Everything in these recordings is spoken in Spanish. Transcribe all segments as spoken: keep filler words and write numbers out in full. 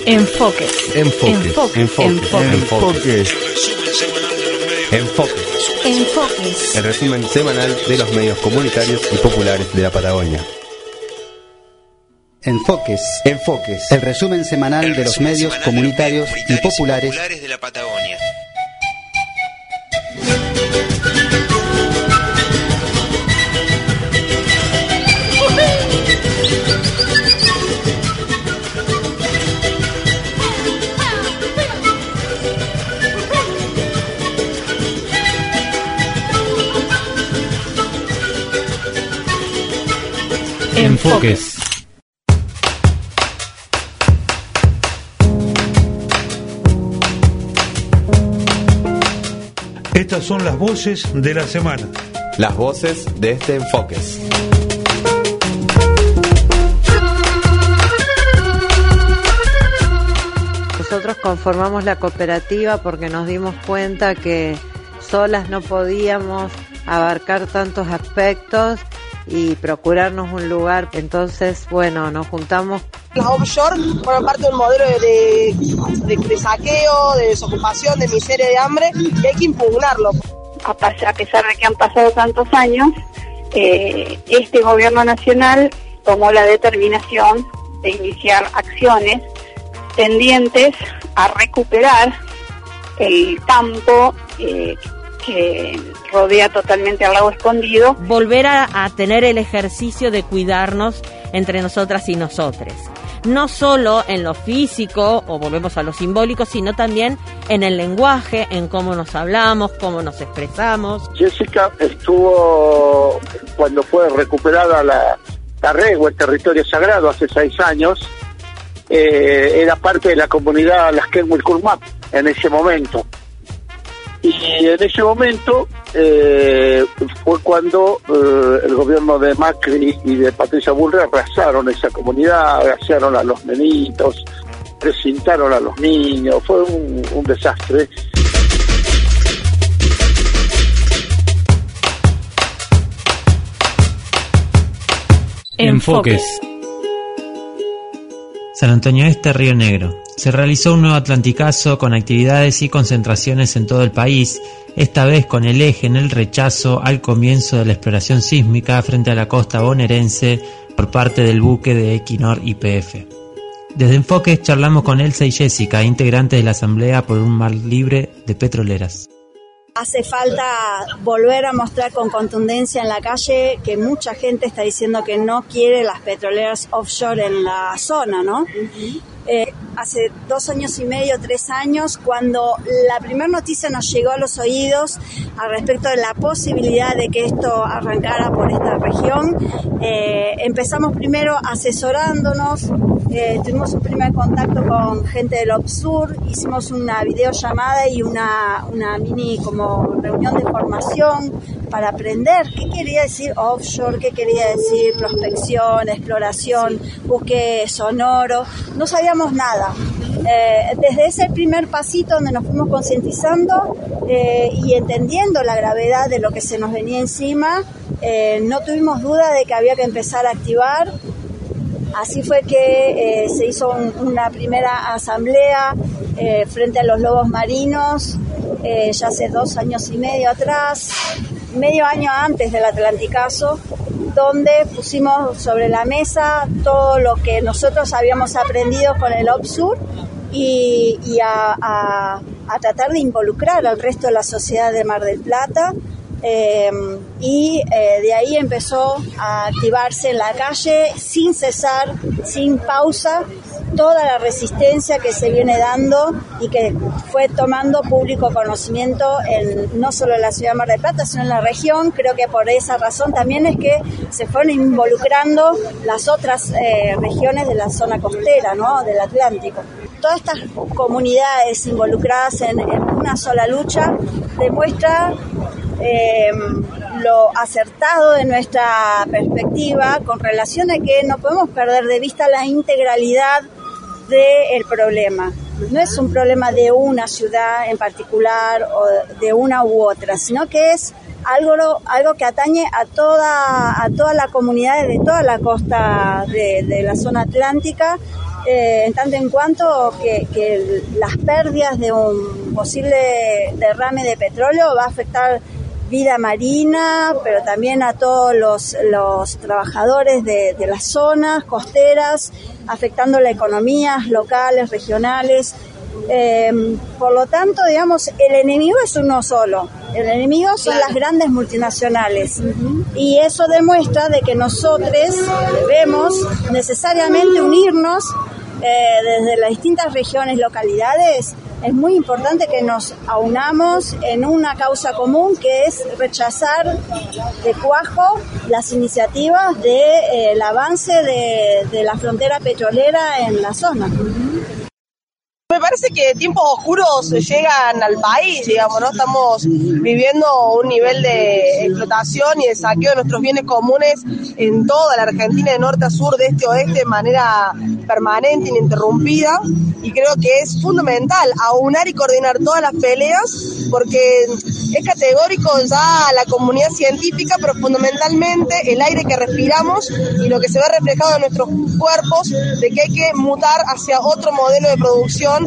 Enfoques. Enfoques. Enfoques. Enfoques. Enfoques. Enfoques. Enfoques. El resumen semanal de los medios comunitarios y populares de la Patagonia. Enfoques. Enfoques. El resumen semanal El de los resumen medios semanal comunitarios de los y populares populares de la Patagonia. Enfoques. Estas son las voces de la semana. Las voces de este Enfoques. Nosotros conformamos la cooperativa porque nos dimos cuenta que solas no podíamos abarcar tantos aspectos y procurarnos un lugar. Entonces, bueno, nos juntamos. Las offshore fueron parte de un modelo de, de, de saqueo, de desocupación, de miseria, de hambre, y hay que impugnarlo. A pesar de que han pasado tantos años, eh, este gobierno nacional tomó la determinación de iniciar acciones tendientes a recuperar el campo eh, que rodea totalmente al lago Escondido. Volver a, a tener el ejercicio de cuidarnos entre nosotras y nosotres. No solo en lo físico, o volvemos a lo simbólico, sino también en el lenguaje, en cómo nos hablamos, cómo nos expresamos. Jessica estuvo, cuando fue recuperada la, la regua, el territorio sagrado, hace seis años, eh, era parte de la comunidad Lasquenhuilcurmap en ese momento. Y en ese momento eh, fue cuando eh, el gobierno de Macri y de Patricia Bullrich arrasaron esa comunidad, arrasaron a los nenitos, precintaron a los niños, fue un, un desastre. Enfoques. San Antonio Este, Río Negro. Se realizó un nuevo Atlanticazo con actividades y concentraciones en todo el país, esta vez con el eje en el rechazo al comienzo de la exploración sísmica frente a la costa bonaerense por parte del buque de Equinor Y P F. Desde Enfoques charlamos con Elsa y Jessica, integrantes de la Asamblea por un Mar Libre de Petroleras. Hace falta volver a mostrar con contundencia en la calle que mucha gente está diciendo que no quiere las petroleras offshore en la zona, ¿no? Uh-huh. Eh, hace dos años y medio, tres años, cuando la primera noticia nos llegó a los oídos al respecto de la posibilidad de que esto arrancara por esta región, eh, empezamos primero asesorándonos, eh, tuvimos un primer contacto con gente del OPSUR, hicimos una videollamada y una, una mini como reunión de formación para aprender qué quería decir offshore, qué quería decir prospección, exploración, buque sonoro. No sabíamos nada. Eh, desde ese primer pasito donde nos fuimos concientizando eh, y entendiendo la gravedad de lo que se nos venía encima, eh, no tuvimos duda de que había que empezar a activar. Así fue que eh, se hizo un, una primera asamblea eh, frente a los lobos marinos, eh, ya hace dos años y medio atrás, medio año antes del Atlanticazo, donde pusimos sobre la mesa todo lo que nosotros habíamos aprendido con el OPSUR y, y a, a, a tratar de involucrar al resto de la sociedad de Mar del Plata. Eh, y eh, de ahí empezó a activarse en la calle sin cesar, sin pausa, toda la resistencia que se viene dando y que fue tomando público conocimiento en, no solo en la ciudad de Mar del Plata, sino en la región. Creo que por esa razón también es que se fueron involucrando las otras eh, regiones de la zona costera, ¿no?, del Atlántico. Todas estas comunidades involucradas en, en una sola lucha demuestra Eh, lo acertado de nuestra perspectiva con relación a que no podemos perder de vista la integralidad del problema. No es un problema de una ciudad en particular o de una u otra, sino que es algo, algo que atañe a toda, a toda la comunidad de toda la costa de, de la zona atlántica eh, en tanto en cuanto que, que las pérdidas de un posible derrame de petróleo va a afectar vida marina, pero también a todos los, los trabajadores de, de las zonas costeras, afectando las economías locales, regionales. Eh, por lo tanto, digamos, el enemigo es uno solo. El enemigo son las grandes multinacionales. Uh-huh. Y eso demuestra de que nosotros debemos necesariamente unirnos eh, desde las distintas regiones, localidades. Es muy importante que nos aunamos en una causa común, que es rechazar de cuajo las iniciativas del de, eh, avance de, de la frontera petrolera en la zona. Me parece que tiempos oscuros llegan al país, digamos, ¿no? Estamos viviendo un nivel de explotación y de saqueo de nuestros bienes comunes en toda la Argentina, de norte a sur, de este a oeste, de manera permanente, ininterrumpida, y creo que es fundamental aunar y coordinar todas las peleas, porque es categórico ya la comunidad científica, pero fundamentalmente el aire que respiramos y lo que se ve reflejado en nuestros cuerpos, de que hay que mutar hacia otro modelo de producción,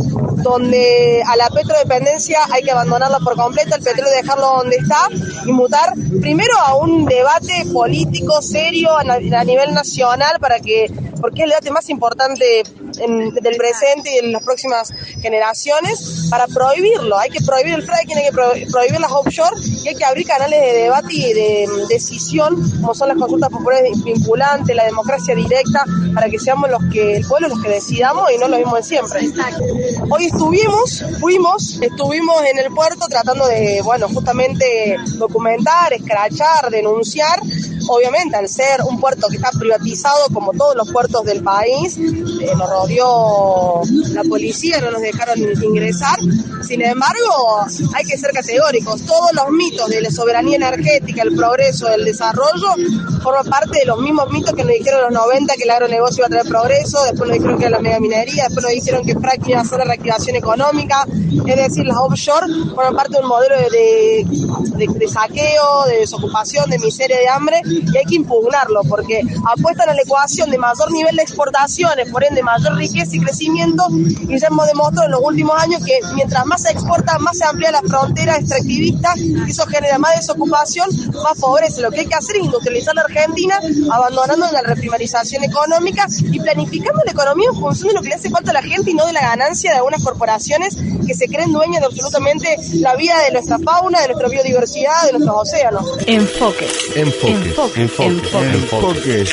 donde a la petrodependencia hay que abandonarla por completo, el petróleo dejarlo donde está y mutar primero a un debate político serio a, a nivel nacional, para que, porque es el debate más importante en, del presente y en las próximas generaciones, para prohibirlo. Hay que prohibir el fracking, hay que pro, prohibir las offshore, y hay que abrir canales de debate y de decisión, como son las consultas populares vinculantes, la democracia directa, para que seamos los que, el pueblo los que decidamos y no lo mismo de siempre. Exacto. Hoy estuvimos, fuimos, estuvimos en el puerto tratando de, bueno, justamente documentar, escrachar, denunciar. Obviamente, al ser un puerto que está privatizado, como todos los puertos del país, eh, nos rodeó la policía, no nos dejaron ingresar. Sin embargo, hay que ser categóricos. Todos los mitos de la soberanía energética, el progreso, el desarrollo, forman parte de los mismos mitos que nos dijeron en los noventa que el agronegocio iba a traer progreso, después nos dijeron que era la megaminería, después nos dijeron que fracking iba a ser la reactivación económica. Es decir, las offshore forman parte de un modelo de, de, de, de saqueo, de desocupación, de miseria, de hambre, y hay que impugnarlo, porque apuestan a la ecuación de mayor nivel de exportaciones, por ende mayor riqueza y crecimiento, y ya hemos demostrado en los últimos años que mientras más se exporta, más se amplía la frontera extractivista, y eso genera más desocupación, más favorece. Lo que hay que hacer es industrializar la Argentina, abandonando la reprimarización económica y planificando la economía en función de lo que le hace falta a la gente y no de la ganancia de algunas corporaciones que se creen dueñas de absolutamente la vida de nuestra fauna, de nuestra biodiversidad, de nuestros océanos. Enfoque. Enfoque. Enfoque. Enfoque. Enfoque.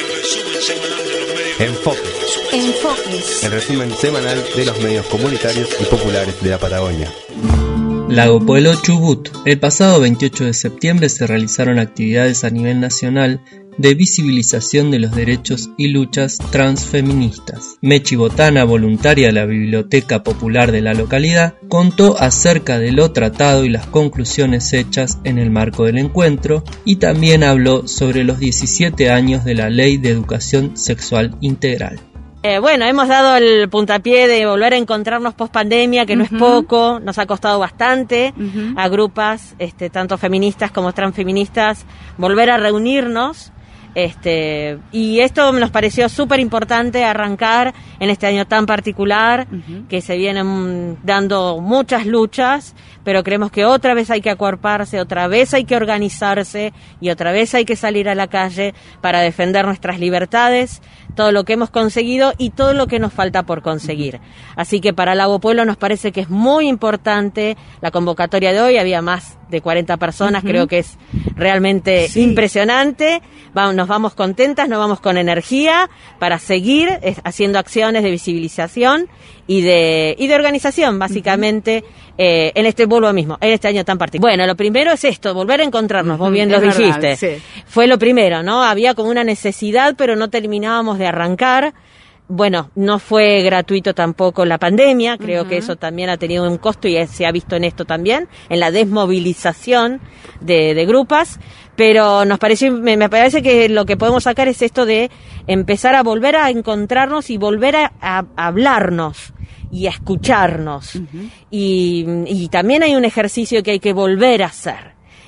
Enfoque. Enfoque. El resumen semanal de los medios comunitarios y populares de la Patagonia. Lago Pueblo, Chubut. El pasado veintiocho de septiembre se realizaron actividades a nivel nacional de visibilización de los derechos y luchas transfeministas. Mechi Botana, voluntaria de la Biblioteca Popular de la localidad, contó acerca de lo tratado y las conclusiones hechas en el marco del encuentro, y también habló sobre los diecisiete años de la Ley de Educación Sexual Integral. Eh, bueno, hemos dado el puntapié de volver a encontrarnos post pandemia, que no uh-huh. es poco, nos ha costado bastante uh-huh. a grupas, este, tanto feministas como transfeministas, volver a reunirnos. Este, y esto nos pareció súper importante arrancar en este año tan particular, uh-huh. que se vienen dando muchas luchas, pero creemos que otra vez hay que acuerparse, otra vez hay que organizarse y otra vez hay que salir a la calle para defender nuestras libertades, todo lo que hemos conseguido y todo lo que nos falta por conseguir. Así que para Lago Pueblo nos parece que es muy importante la convocatoria de hoy. Había más de cuarenta personas, uh-huh. creo que es realmente sí. impresionante. Vamos, nos vamos contentas, nos vamos con energía para seguir eh, haciendo acciones de visibilización y de y de organización, básicamente, uh-huh. eh, en este vuelvo mismo, en este año tan particular. Bueno, lo primero es esto, volver a encontrarnos, uh-huh. vos bien lo es dijiste. Verdad, sí. Fue lo primero, ¿no? Había como una necesidad, pero no terminábamos de arrancar. Bueno, no fue gratuito tampoco la pandemia, creo uh-huh. que eso también ha tenido un costo y se ha visto en esto también, en la desmovilización de, de grupas, pero nos pareció, me, me parece que lo que podemos sacar es esto de empezar a volver a encontrarnos y volver a, a, a hablarnos y a escucharnos. Uh-huh. Y, y también hay un ejercicio que hay que volver a hacer,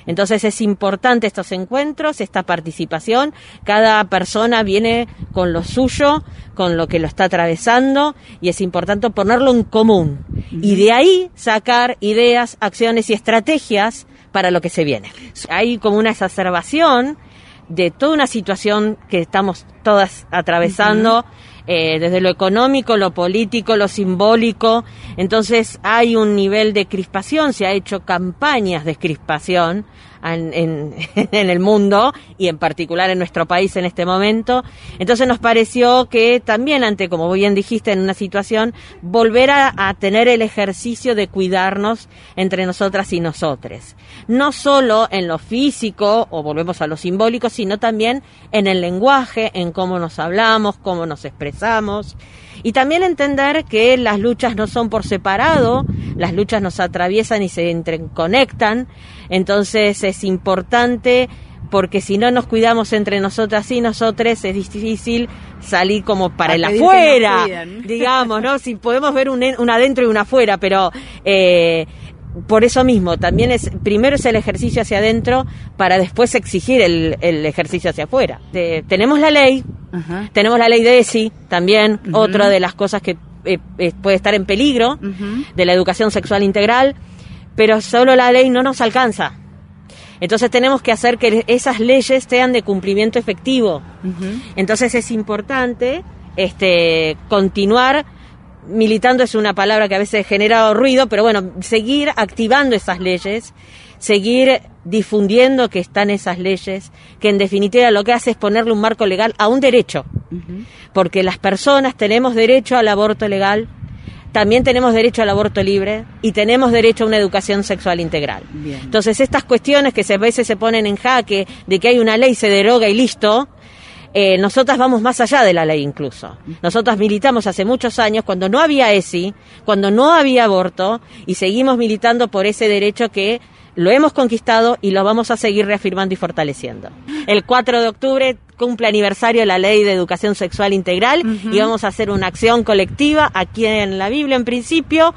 Entonces es importante estos encuentros, esta participación. Cada persona viene con lo suyo, con lo que lo está atravesando, y es importante ponerlo en común. Uh-huh. Y de ahí sacar ideas, acciones y estrategias para lo que se viene. Hay como una exacerbación de toda una situación que estamos todas atravesando, uh-huh. eh, desde lo económico, lo político, lo simbólico. Entonces hay un nivel de crispación, se ha hecho campañas de crispación en, en, en el mundo y en particular en nuestro país en este momento. Entonces nos pareció que también ante, como bien dijiste, en una situación, volver a, a tener el ejercicio de cuidarnos entre nosotras y nosotres. No solo en lo físico, o volvemos a lo simbólico, sino también en el lenguaje, en cómo nos hablamos, cómo nos expresamos. Y también entender que las luchas no son por separado, las luchas nos atraviesan y se interconectan. Entonces es importante, porque si no nos cuidamos entre nosotras y nosotres, es difícil salir como para a el afuera, digamos, ¿no? Si podemos ver un, un adentro y un afuera, pero eh, por eso mismo, también es, primero es el ejercicio hacia adentro para después exigir el, el ejercicio hacia afuera. De, tenemos la ley, uh-huh. tenemos la ley de ESI también, uh-huh. otra de las cosas que eh, eh, puede estar en peligro, uh-huh. de la educación sexual integral, pero solo la ley no nos alcanza. Entonces tenemos que hacer que esas leyes sean de cumplimiento efectivo. Uh-huh. Entonces es importante este, continuar militando, es una palabra que a veces genera ruido, pero bueno, seguir activando esas leyes, seguir difundiendo que están esas leyes, que en definitiva lo que hace es ponerle un marco legal a un derecho, uh-huh. porque las personas tenemos derecho al aborto legal, también tenemos derecho al aborto libre y tenemos derecho a una educación sexual integral. Bien. Entonces estas cuestiones que a veces se ponen en jaque de que hay una ley, se deroga y listo, Eh, nosotras vamos más allá de la ley incluso. Nosotras militamos hace muchos años cuando no había ESI, cuando no había aborto, y seguimos militando por ese derecho que lo hemos conquistado y lo vamos a seguir reafirmando y fortaleciendo. El cuatro de octubre cumple aniversario de la Ley de Educación Sexual Integral, uh-huh. y vamos a hacer una acción colectiva aquí en la Biblia en principio.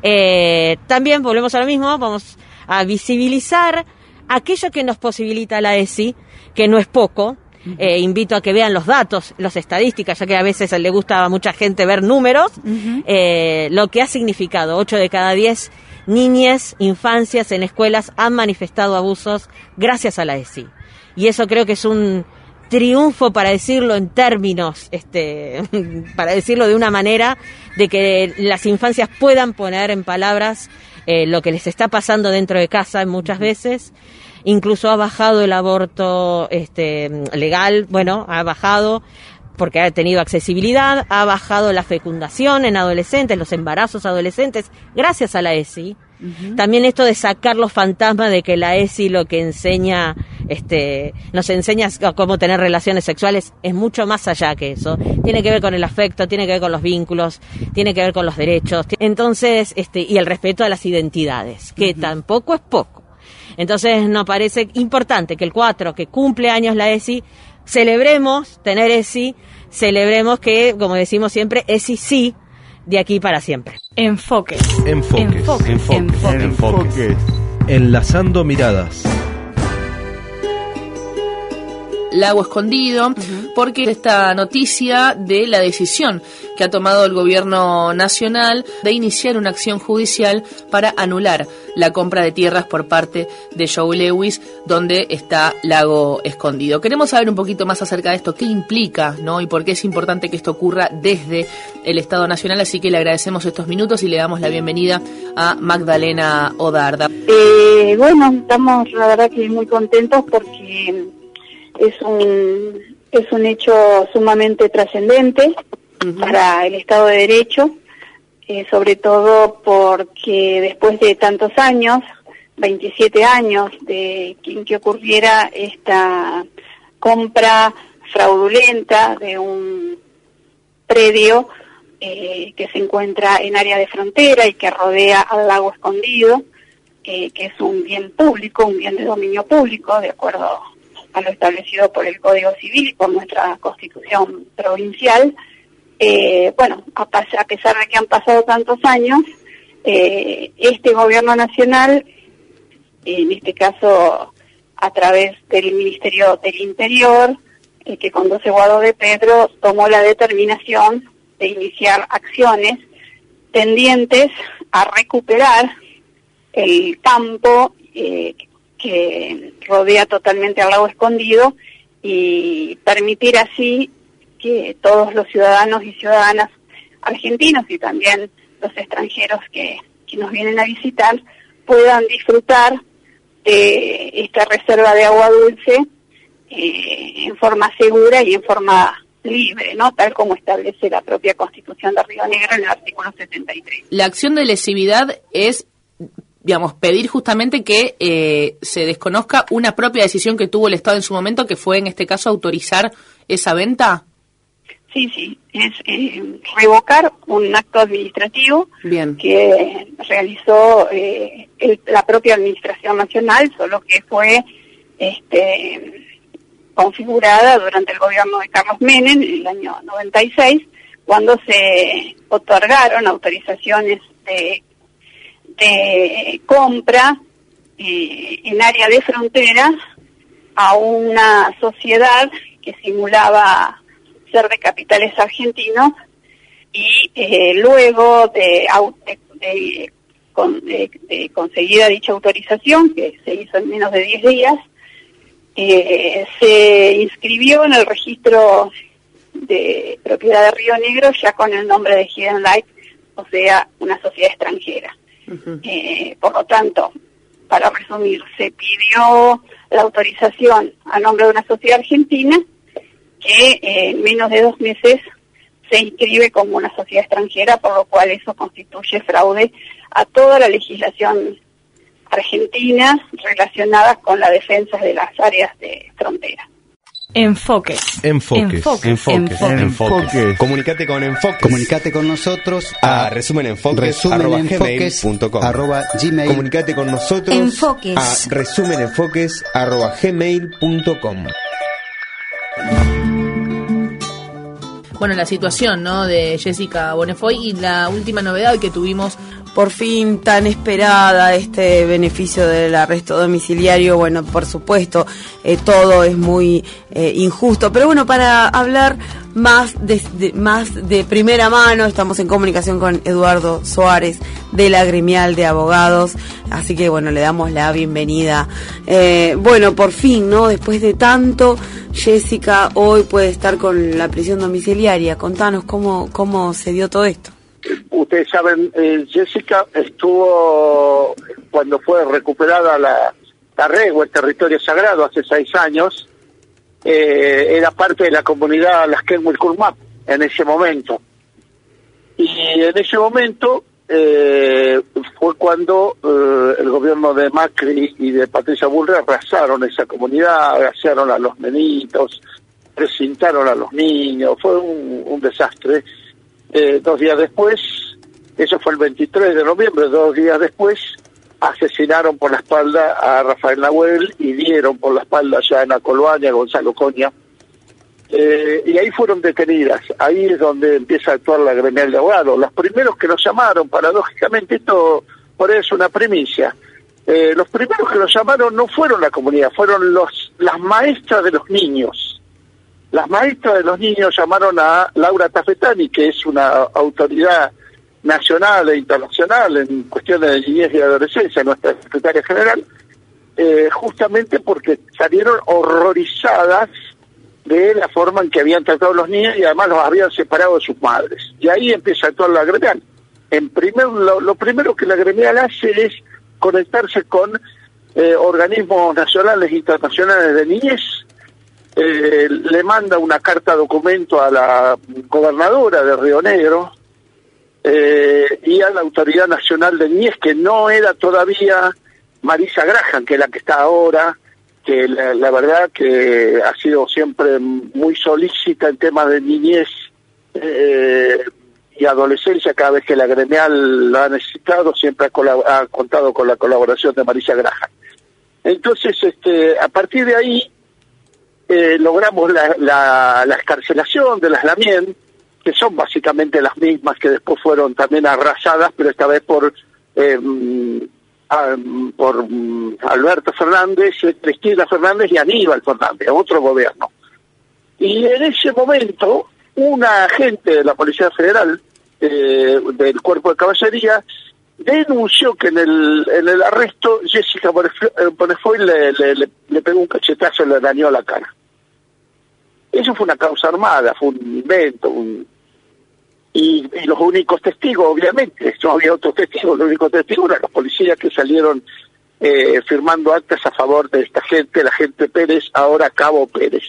Eh, también volvemos a lo mismo, vamos a visibilizar aquello que nos posibilita la ESI, que no es poco. Eh, invito a que vean los datos, las estadísticas, ya que a veces le gusta a mucha gente ver números, uh-huh. eh, lo que ha significado. ocho de cada diez niñas, infancias en escuelas han manifestado abusos gracias a la ESI. Y eso creo que es un triunfo, para decirlo en términos, este, para decirlo de una manera, de que las infancias puedan poner en palabras eh, lo que les está pasando dentro de casa muchas uh-huh. veces. Incluso ha bajado el aborto este, legal, bueno, ha bajado porque ha tenido accesibilidad, ha bajado la fecundación en adolescentes, los embarazos adolescentes, gracias a la ESI. Uh-huh. También esto de sacar los fantasmas de que la ESI lo que enseña, este, nos enseña cómo tener relaciones sexuales, es mucho más allá que eso. Tiene que ver con el afecto, tiene que ver con los vínculos, tiene que ver con los derechos, entonces, este, y el respeto a las identidades, que uh-huh. tampoco es poco. Entonces nos parece importante que el cuatro, que cumple años la ESI, celebremos tener ESI, celebremos que, como decimos siempre, ESI sí, de aquí para siempre. Enfoques. Enfoques. Enfoques. Enfoques. Enfoques. Enfoques. Enlazando miradas. Lago Escondido, uh-huh. porque esta noticia de la decisión que ha tomado el gobierno nacional de iniciar una acción judicial para anular la compra de tierras por parte de Joe Lewis, donde está Lago Escondido. Queremos saber un poquito más acerca de esto, qué implica, ¿no? Y por qué es importante que esto ocurra desde el Estado Nacional, así que le agradecemos estos minutos y le damos la bienvenida a Magdalena Odarda. Eh, bueno, estamos la verdad que muy contentos porque es un es un hecho sumamente trascendente uh-huh. para el Estado de Derecho, eh, sobre todo porque después de tantos años, veintisiete años, de que, que ocurriera esta compra fraudulenta de un predio eh, que se encuentra en área de frontera y que rodea al Lago Escondido, eh, que es un bien público, un bien de dominio público, de acuerdo a lo establecido por el Código Civil y por nuestra Constitución provincial. Eh, bueno, a, pas- a pesar de que han pasado tantos años, eh, este gobierno nacional, en este caso a través del Ministerio del Interior, el que conduce Guado de Pedro, tomó la determinación de iniciar acciones tendientes a recuperar el campo eh, que rodea totalmente al lago Escondido y permitir así que todos los ciudadanos y ciudadanas argentinos y también los extranjeros que, que nos vienen a visitar puedan disfrutar de esta reserva de agua dulce eh, en forma segura y en forma libre, ¿no? Tal como establece la propia Constitución de Río Negro en el artículo setenta y tres. La acción de lesividad es, digamos, pedir justamente que eh, se desconozca una propia decisión que tuvo el Estado en su momento, que fue en este caso autorizar esa venta. Sí, sí, es eh, revocar un acto administrativo Bien. que realizó eh, el, la propia Administración Nacional, solo que fue este, configurada durante el gobierno de Carlos Menem en el año noventa y seis, cuando se otorgaron autorizaciones de, de compra eh, en área de frontera a una sociedad que simulaba ser de capitales argentinos y eh, luego de, de, de, de, de conseguida dicha autorización, que se hizo en menos de diez días, eh, se inscribió en el registro de propiedad de Río Negro ya con el nombre de Hidden Light, o sea, una sociedad extranjera. Uh-huh. Eh, por lo tanto, para resumir, se pidió la autorización a nombre de una sociedad argentina que eh, en menos de dos meses se inscribe como una sociedad extranjera, por lo cual eso constituye fraude a toda la legislación argentina relacionada con la defensa de las áreas de frontera. Enfoques. Enfoques. Enfoques. Enfoques. Enfoques. Enfoques. Comunicate con Enfoques. Comunicate con nosotros a resumenenfoques arroba gmail punto com. arroba gmail. Comunicate con nosotros Enfoques. a resumenenfoques arroba gmail punto com. Bueno, la situación, ¿no?, de Jessica Bonnefoy y la última novedad que tuvimos. Por fin, tan esperada, este beneficio del arresto domiciliario. Bueno, por supuesto, eh, todo es muy eh, injusto, pero bueno, para hablar más de, de, más de primera mano, estamos en comunicación con Eduardo Suárez de la Gremial de Abogados, así que bueno, le damos la bienvenida. Eh, bueno, por fin, ¿no?, después de tanto, Jessica hoy puede estar con la prisión domiciliaria. Contanos cómo, cómo se dio todo esto. Ustedes saben, eh, Jessica estuvo, cuando fue recuperada la, la Regua, el territorio sagrado, hace seis años, eh, era parte de la comunidad Lasquén-Wilcurmap en ese momento. Y en ese momento eh, fue cuando eh, el gobierno de Macri y de Patricia Bullrich arrasaron esa comunidad, arrasaron a los nenitos, precintaron a los niños, fue un, un desastre. Eh, dos días después, eso fue el veintitrés de noviembre, dos días después, asesinaron por la espalda a Rafael Nahuel y dieron por la espalda ya a Ana Colbaña, a Gonzalo Coña, eh, y ahí fueron detenidas. Ahí es donde empieza a actuar la Gremial de Abogados. Los primeros que nos llamaron, paradójicamente, esto por eso es una primicia, eh, los primeros que nos llamaron no fueron la comunidad, fueron los las maestras de los niños. Las maestras de los niños llamaron a Laura Tafetani, que es una autoridad nacional e internacional en cuestiones de niñez y adolescencia, nuestra secretaria general, eh, justamente porque salieron horrorizadas de la forma en que habían tratado a los niños y además los habían separado de sus madres. Y ahí empieza a actuar la gremial. En primer, lo, lo primero que la gremial hace es conectarse con eh, organismos nacionales e internacionales de niñez. Eh, le manda una carta documento a la gobernadora de Río Negro eh, y a la Autoridad Nacional de Niñez, que no era todavía Marisa Graham, que es la que está ahora, que la, la verdad que ha sido siempre muy solícita en temas de niñez eh, y adolescencia. Cada vez que la gremial la ha necesitado, siempre ha, colab- ha contado con la colaboración de Marisa Graham. Entonces, este, a partir de ahí, Eh, logramos la, la, la excarcelación de las Lamien, que son básicamente las mismas que después fueron también arrasadas, pero esta vez por eh, a, por um, Alberto Fernández, Cristina Fernández y Aníbal Fernández, otro gobierno. Y en ese momento, una agente de la Policía Federal, eh, del Cuerpo de Caballería, denunció que en el en el arresto Jessica Bonnefroy le, le, le, le pegó un cachetazo y le dañó la cara. Eso fue una causa armada, fue un invento, un... Y, y los únicos testigos, obviamente, no había otros testigos, los únicos testigos eran los policías que salieron eh, firmando actas a favor de esta gente, la gente Pérez, ahora Cabo Pérez.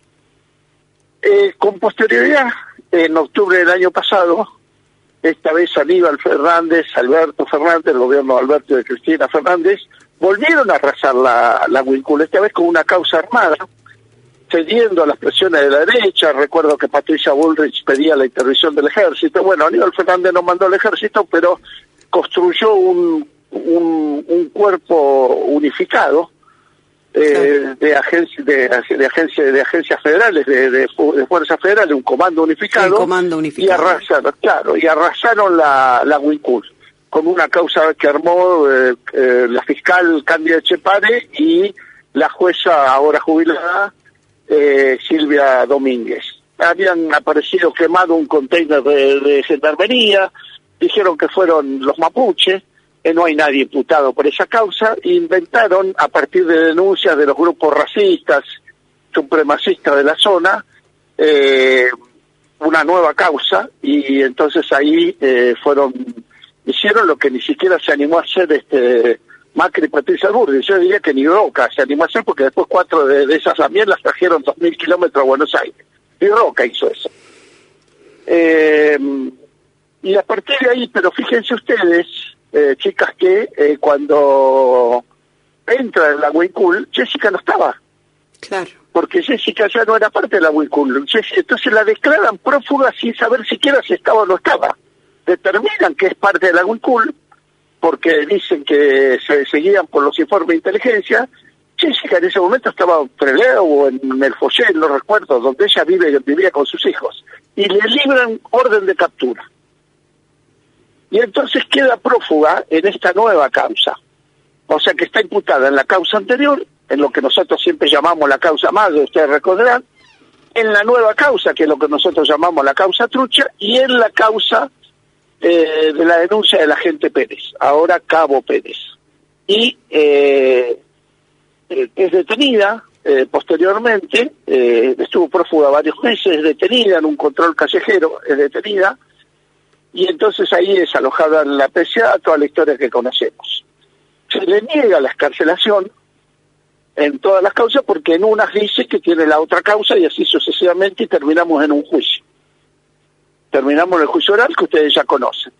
Eh, con posterioridad, en octubre del año pasado, esta vez Aníbal Fernández, Alberto Fernández, el gobierno de Alberto y de Cristina Fernández, volvieron a arrasar la, la Huicul, esta vez con una causa armada, cediendo a las presiones de la derecha. Recuerdo que Patricia Bullrich pedía la intervención del ejército. Bueno, Aníbal Fernández no mandó al ejército, pero construyó un, un, un cuerpo unificado eh, de, agencia, de, de, agencia, de agencias federales, de, de, de fuerzas federales, un comando unificado. El comando unificado. Y arrasaron, claro, y arrasaron la, la Huicul, con una causa que armó eh, eh, la fiscal Cándida Echepare y la jueza ahora jubilada, Eh, Silvia Domínguez. Habían aparecido quemado un container de, de gendarmería, dijeron que fueron los mapuches, eh, no hay nadie imputado por esa causa, inventaron a partir de denuncias de los grupos racistas, supremacistas de la zona, eh, una nueva causa, y entonces ahí eh, fueron, hicieron lo que ni siquiera se animó a hacer este Macri y Patricia Bullrich. Yo diría que ni Roca se animó a hacer, porque después cuatro de, de esas también las trajeron dos mil kilómetros a Buenos Aires. Ni Roca hizo eso. Eh, y a partir de ahí, pero fíjense ustedes, eh, chicas, que eh, cuando entra en la Huicul, Jessica no estaba. Claro. Porque Jessica ya no era parte de la Huicul. Entonces la declaran prófuga sin saber siquiera si estaba o no estaba. Determinan que es parte de la Huicul, porque dicen que se seguían por los informes de inteligencia. Jessica en ese momento estaba en Trelew o en el Follé, no recuerdo, donde ella vive, vivía con sus hijos, y le libran orden de captura. Y entonces queda prófuga en esta nueva causa. O sea que está imputada en la causa anterior, en lo que nosotros siempre llamamos la causa madre, ustedes recordarán, en la nueva causa, que es lo que nosotros llamamos la causa trucha, y en la causa Eh, de la denuncia de la agente Pérez, ahora Cabo Pérez. Y eh, es detenida, eh, posteriormente, eh, estuvo prófuga varios meses, es detenida en un control callejero, es detenida, y entonces ahí es alojada en la P C A, toda la historia que conocemos. Se le niega la excarcelación en todas las causas, porque en unas dice que tiene la otra causa, y así sucesivamente, y terminamos en un juicio. Terminamos el juicio oral que ustedes ya conocen.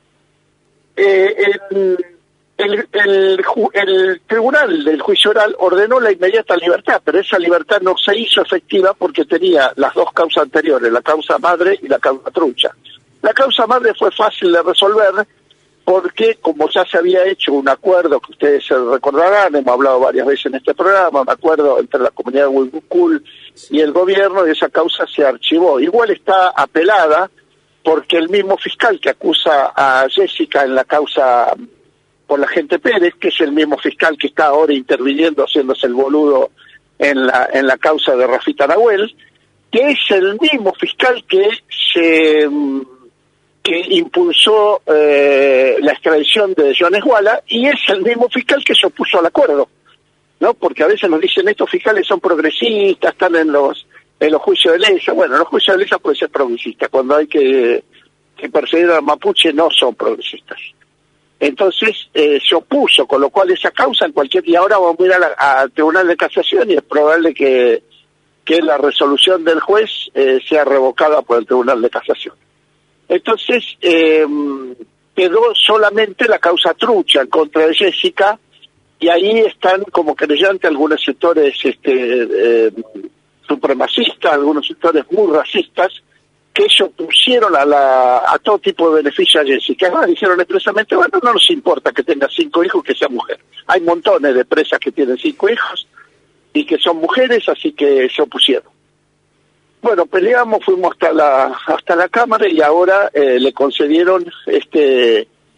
Eh, el, el, el, el tribunal del juicio oral ordenó la inmediata libertad, pero esa libertad no se hizo efectiva porque tenía las dos causas anteriores, la causa madre y la causa trucha. La causa madre fue fácil de resolver porque, como ya se había hecho un acuerdo que ustedes se recordarán, hemos hablado varias veces en este programa, un acuerdo entre la comunidad de Huicul y el gobierno, y esa causa se archivó. Igual está apelada, porque el mismo fiscal que acusa a Jessica en la causa por la agente Pérez, que es el mismo fiscal que está ahora interviniendo, haciéndose el boludo en la en la causa de Rafita Nahuel, que es el mismo fiscal que se que impulsó eh, la extradición de Jones Walla, y es el mismo fiscal que se opuso al acuerdo, ¿no? Porque a veces nos dicen estos fiscales son progresistas, están en los en los juicios de lesa. Bueno, los juicios de lesa pueden ser progresistas, cuando hay que, que perseguir a Mapuche no son progresistas. Entonces eh, se opuso, con lo cual esa causa en cualquier... Y ahora vamos a ir al Tribunal de Casación, y es probable que, que la resolución del juez eh, sea revocada por el Tribunal de Casación. Entonces eh, quedó solamente la causa trucha en contra de Jessica, y ahí están como querellantes algunos sectores este eh, supremacistas, algunos sectores muy racistas, que se opusieron a, la, a todo tipo de beneficio a Jessica. Además, dijeron expresamente, bueno, no nos importa que tenga cinco hijos, que sea mujer. Hay montones de presas que tienen cinco hijos y que son mujeres, así que se opusieron. Bueno, peleamos, fuimos hasta la hasta la Cámara, y ahora eh, le concedieron este el,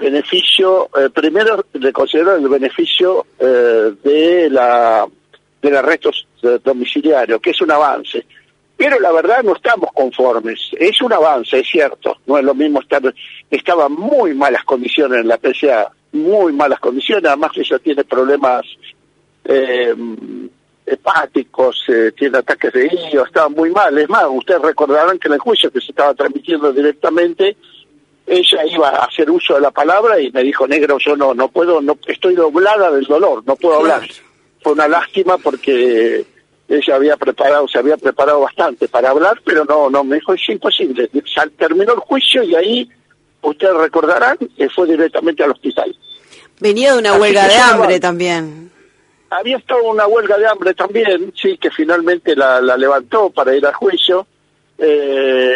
beneficio, eh, primero le considero el beneficio eh, de la del arresto domiciliario, que es un avance. Pero la verdad no estamos conformes. Es un avance, es cierto. No es lo mismo estar... Estaban muy malas condiciones en la P C A, muy malas condiciones. Además ella tiene problemas eh, hepáticos, eh, tiene ataques de hígado, estaba muy mal. Es más, ustedes recordarán que en el juicio que se estaba transmitiendo directamente, ella iba a hacer uso de la palabra y me dijo, negro, yo no no puedo, no estoy doblada del dolor, no puedo hablar. Fue una lástima porque ella había preparado, se había preparado bastante para hablar, pero no, no, me dijo, es imposible. Terminó el juicio y ahí, ustedes recordarán, que fue directamente al hospital. Venía de una Así huelga de hambre estaba, también. Había estado en una huelga de hambre también, sí, que finalmente la, la levantó para ir al juicio, eh,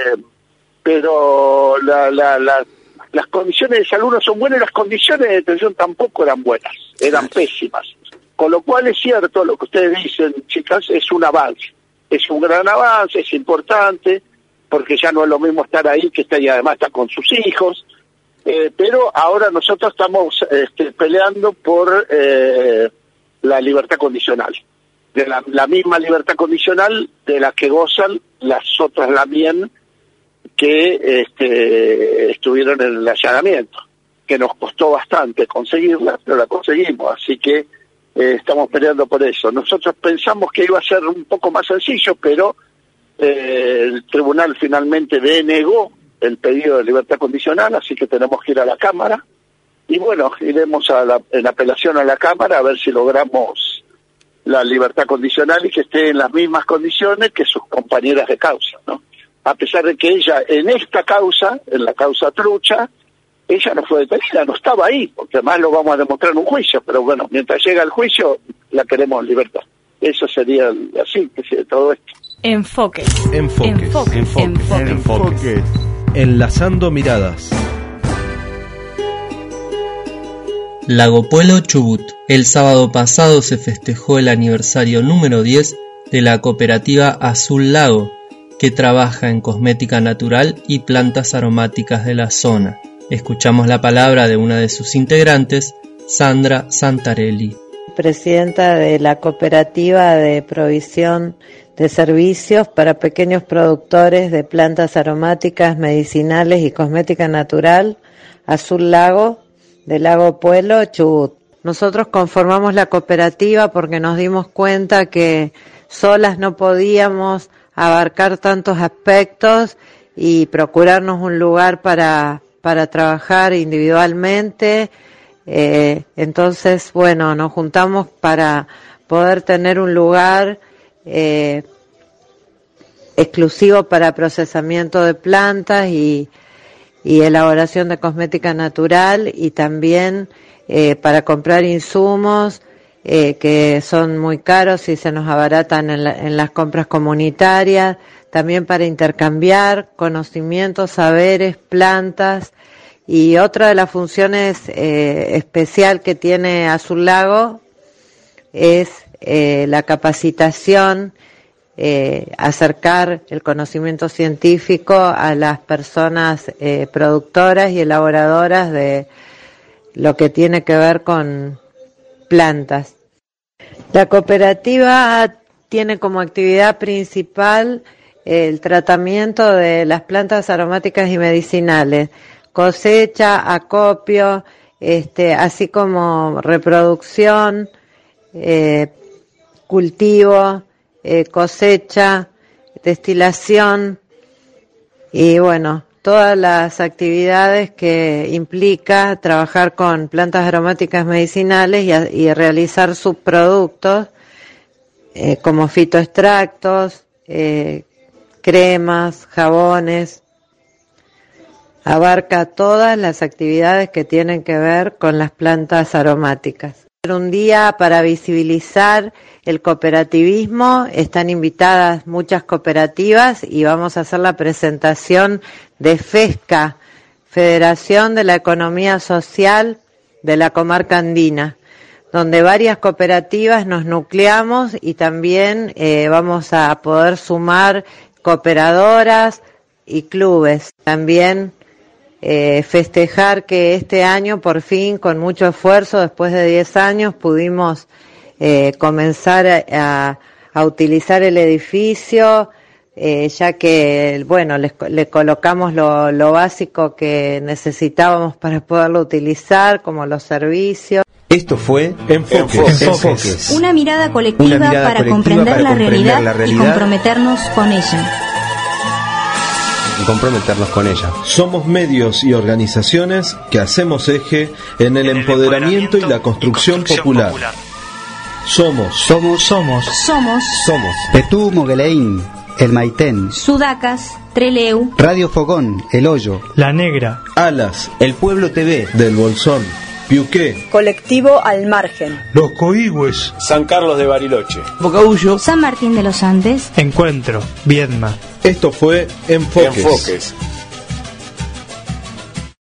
pero la, la, la, las condiciones de salud no son buenas y las condiciones de detención tampoco eran buenas, eran pésimas. Con lo cual es cierto lo que ustedes dicen, chicas, es un avance, es un gran avance, es importante, porque ya no es lo mismo estar ahí que estar y además está con sus hijos, eh, pero ahora nosotros estamos este, peleando por eh, la libertad condicional, de la, la misma libertad condicional de la que gozan las otras Lamien que este, estuvieron en el allanamiento, que nos costó bastante conseguirla, pero la conseguimos, así que Eh, estamos peleando por eso. Nosotros pensamos que iba a ser un poco más sencillo, pero eh, el tribunal finalmente denegó el pedido de libertad condicional, así que tenemos que ir a la Cámara. Y bueno, iremos a la, en apelación a la Cámara a ver si logramos la libertad condicional y que esté en las mismas condiciones que sus compañeras de causa, ¿no? A pesar de que ella en esta causa, en la causa trucha, ella no fue detenida, no estaba ahí, porque además lo vamos a demostrar en un juicio, pero bueno, mientras llega el juicio, la queremos en libertad. Eso sería la síntesis de todo esto. Enfoques. Enfoques. Enfoques. Enfoques. Enfoques. Enfoques. Enlazando miradas. Lago Puelo, Chubut. El sábado pasado se festejó el aniversario número diez de la cooperativa Azul Lago, que trabaja en cosmética natural y plantas aromáticas de la zona. Escuchamos la palabra de una de sus integrantes, Sandra Santarelli. Presidenta de la cooperativa de provisión de servicios para pequeños productores de plantas aromáticas, medicinales y cosmética natural, Azul Lago, del Lago Puelo, Chubut. Nosotros conformamos la cooperativa porque nos dimos cuenta que solas no podíamos abarcar tantos aspectos y procurarnos un lugar para para trabajar individualmente, eh, entonces, bueno, nos juntamos para poder tener un lugar eh, exclusivo para procesamiento de plantas y, y elaboración de cosmética natural y también eh, para comprar insumos eh, que son muy caros y se nos abaratan en, la, en las compras comunitarias, también para intercambiar conocimientos, saberes, plantas. Y otra de las funciones eh, especial que tiene Azul Lago es eh, la capacitación, eh, acercar el conocimiento científico a las personas eh, productoras y elaboradoras de lo que tiene que ver con plantas. La cooperativa tiene como actividad principal el tratamiento de las plantas aromáticas y medicinales, cosecha, acopio, este, así como reproducción, eh, cultivo, eh, cosecha, destilación y bueno, todas las actividades que implica trabajar con plantas aromáticas medicinales y, a, y realizar subproductos eh, como fitoextractos, eh, cremas, jabones. Abarca todas las actividades que tienen que ver con las plantas aromáticas. Un día para visibilizar el cooperativismo, están invitadas muchas cooperativas y vamos a hacer la presentación de FESCA, Federación de la Economía Social de la Comarca Andina, donde varias cooperativas nos nucleamos y también eh, vamos a poder sumar cooperadoras y clubes. También eh, festejar que este año, por fin, con mucho esfuerzo, después de diez años, pudimos eh, comenzar a, a, a utilizar el edificio, eh, ya que, bueno, le, le colocamos lo, lo básico que necesitábamos para poderlo utilizar, como los servicios. Esto fue Enfoques. Enfoques. Una mirada colectiva, Una mirada para, colectiva comprender, para la, comprender realidad la realidad y comprometernos con ella. Y comprometernos con ella. Somos medios y organizaciones que hacemos eje en el, en el empoderamiento y la construcción, y construcción popular. popular. Somos. Somos. Somos. Somos. Somos. Petú Mogueleín, El Maitén, Sudacas, Treleu, Radio Fogón, El Hoyo, La Negra, Alas, El Pueblo T V, Del Bolsón, Piuqué, Colectivo Al Margen, Los Coigües, San Carlos de Bariloche, Bocaullo, San Martín de los Andes, Encuentro, Viedma. Esto fue Enfoques. Enfoques.